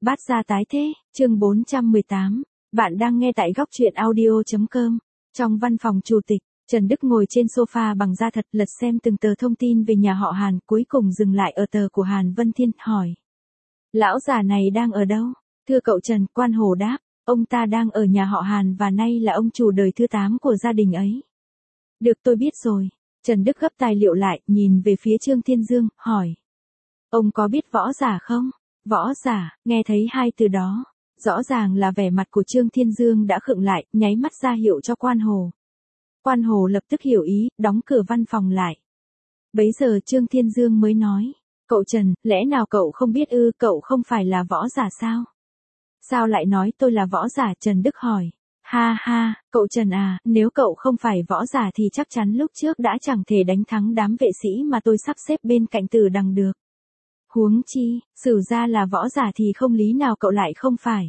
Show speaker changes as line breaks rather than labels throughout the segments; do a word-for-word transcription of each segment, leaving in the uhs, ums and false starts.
Bát gia tái thế, chương bốn trăm mười tám. Bạn đang nghe tại góc truyện audio chấm com. Trong văn phòng chủ tịch, Trần Đức ngồi trên sofa bằng da thật, lật xem từng tờ thông tin về nhà họ Hàn, cuối cùng dừng lại ở tờ của Hàn Vân Thiên, hỏi. Lão già này đang ở đâu? Thưa cậu Trần, Quan Hồ đáp, ông ta đang ở nhà họ Hàn và nay là ông chủ đời thứ tám của gia đình ấy. Được, tôi biết rồi. Trần Đức gấp tài liệu lại, nhìn về phía Trương Thiên Dương, hỏi. Ông có biết võ giả không? Võ giả, nghe thấy hai từ đó, rõ ràng là vẻ mặt của Trương Thiên Dương đã khựng lại, nháy mắt ra hiệu cho Quan Hồ. Quan Hồ lập tức hiểu ý, đóng cửa văn phòng lại. Bấy giờ Trương Thiên Dương mới nói, cậu Trần, lẽ nào cậu không biết ư, cậu không phải là võ giả sao? Sao lại nói tôi là võ giả? Trần Đức hỏi. Ha ha, cậu Trần à, nếu cậu không phải võ giả thì chắc chắn lúc trước đã chẳng thể đánh thắng đám vệ sĩ mà tôi sắp xếp bên cạnh Tử Đằng được. Huống chi, Sửu gia là võ giả thì không lý nào cậu lại không phải.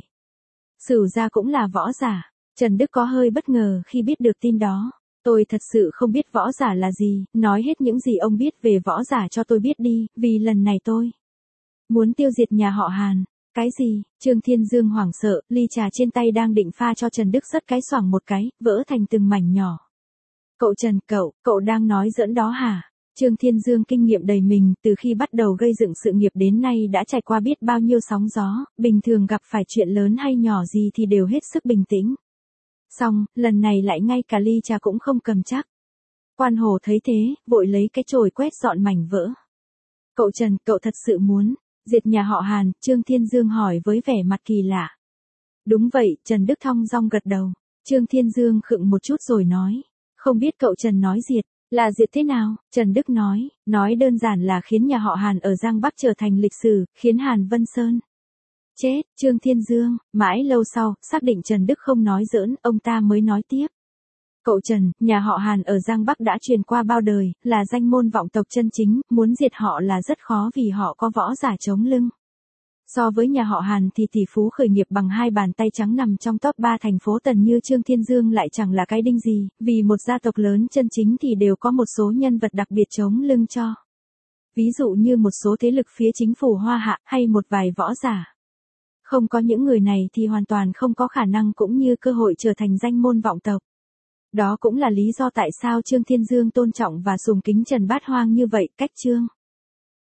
Sửu gia cũng là võ giả. Trần Đức có hơi bất ngờ khi biết được tin đó. Tôi thật sự không biết võ giả là gì, nói hết những gì ông biết về võ giả cho tôi biết đi, vì lần này tôi muốn tiêu diệt nhà họ Hàn. Cái gì? Trương Thiên Dương hoảng sợ, ly trà trên tay đang định pha cho Trần Đức rớt cái xoảng một cái, vỡ thành từng mảnh nhỏ. Cậu Trần, cậu, cậu đang nói giỡn đó hả? Trương Thiên Dương kinh nghiệm đầy mình, từ khi bắt đầu gây dựng sự nghiệp đến nay đã trải qua biết bao nhiêu sóng gió, bình thường gặp phải chuyện lớn hay nhỏ gì thì đều hết sức bình tĩnh. Xong, lần này lại ngay cả ly trà cũng không cầm chắc. Quan Hồ thấy thế, vội lấy cái chổi quét dọn mảnh vỡ. Cậu Trần, cậu thật sự muốn diệt nhà họ Hàn? Trương Thiên Dương hỏi với vẻ mặt kỳ lạ. Đúng vậy, Trần Đức thong dong gật đầu. Trương Thiên Dương khựng một chút rồi nói. Không biết cậu Trần nói diệt là diệt thế nào? Trần Đức nói, nói đơn giản là khiến nhà họ Hàn ở Giang Bắc trở thành lịch sử, khiến Hàn Vân Sơn chết. Trương Thiên Dương, mãi lâu sau, xác định Trần Đức không nói giỡn, ông ta mới nói tiếp. Cậu Trần, nhà họ Hàn ở Giang Bắc đã truyền qua bao đời, là danh môn vọng tộc chân chính, muốn diệt họ là rất khó vì họ có võ giả chống lưng. So với nhà họ Hàn thì tỷ phú khởi nghiệp bằng hai bàn tay trắng nằm trong top ba thành phố Tần như Trương Thiên Dương lại chẳng là cái đinh gì, vì một gia tộc lớn chân chính thì đều có một số nhân vật đặc biệt chống lưng cho. Ví dụ như một số thế lực phía chính phủ Hoa Hạ hay một vài võ giả. Không có những người này thì hoàn toàn không có khả năng cũng như cơ hội trở thành danh môn vọng tộc. Đó cũng là lý do tại sao Trương Thiên Dương tôn trọng và sùng kính Trần Bát Hoang như vậy. Cách Trương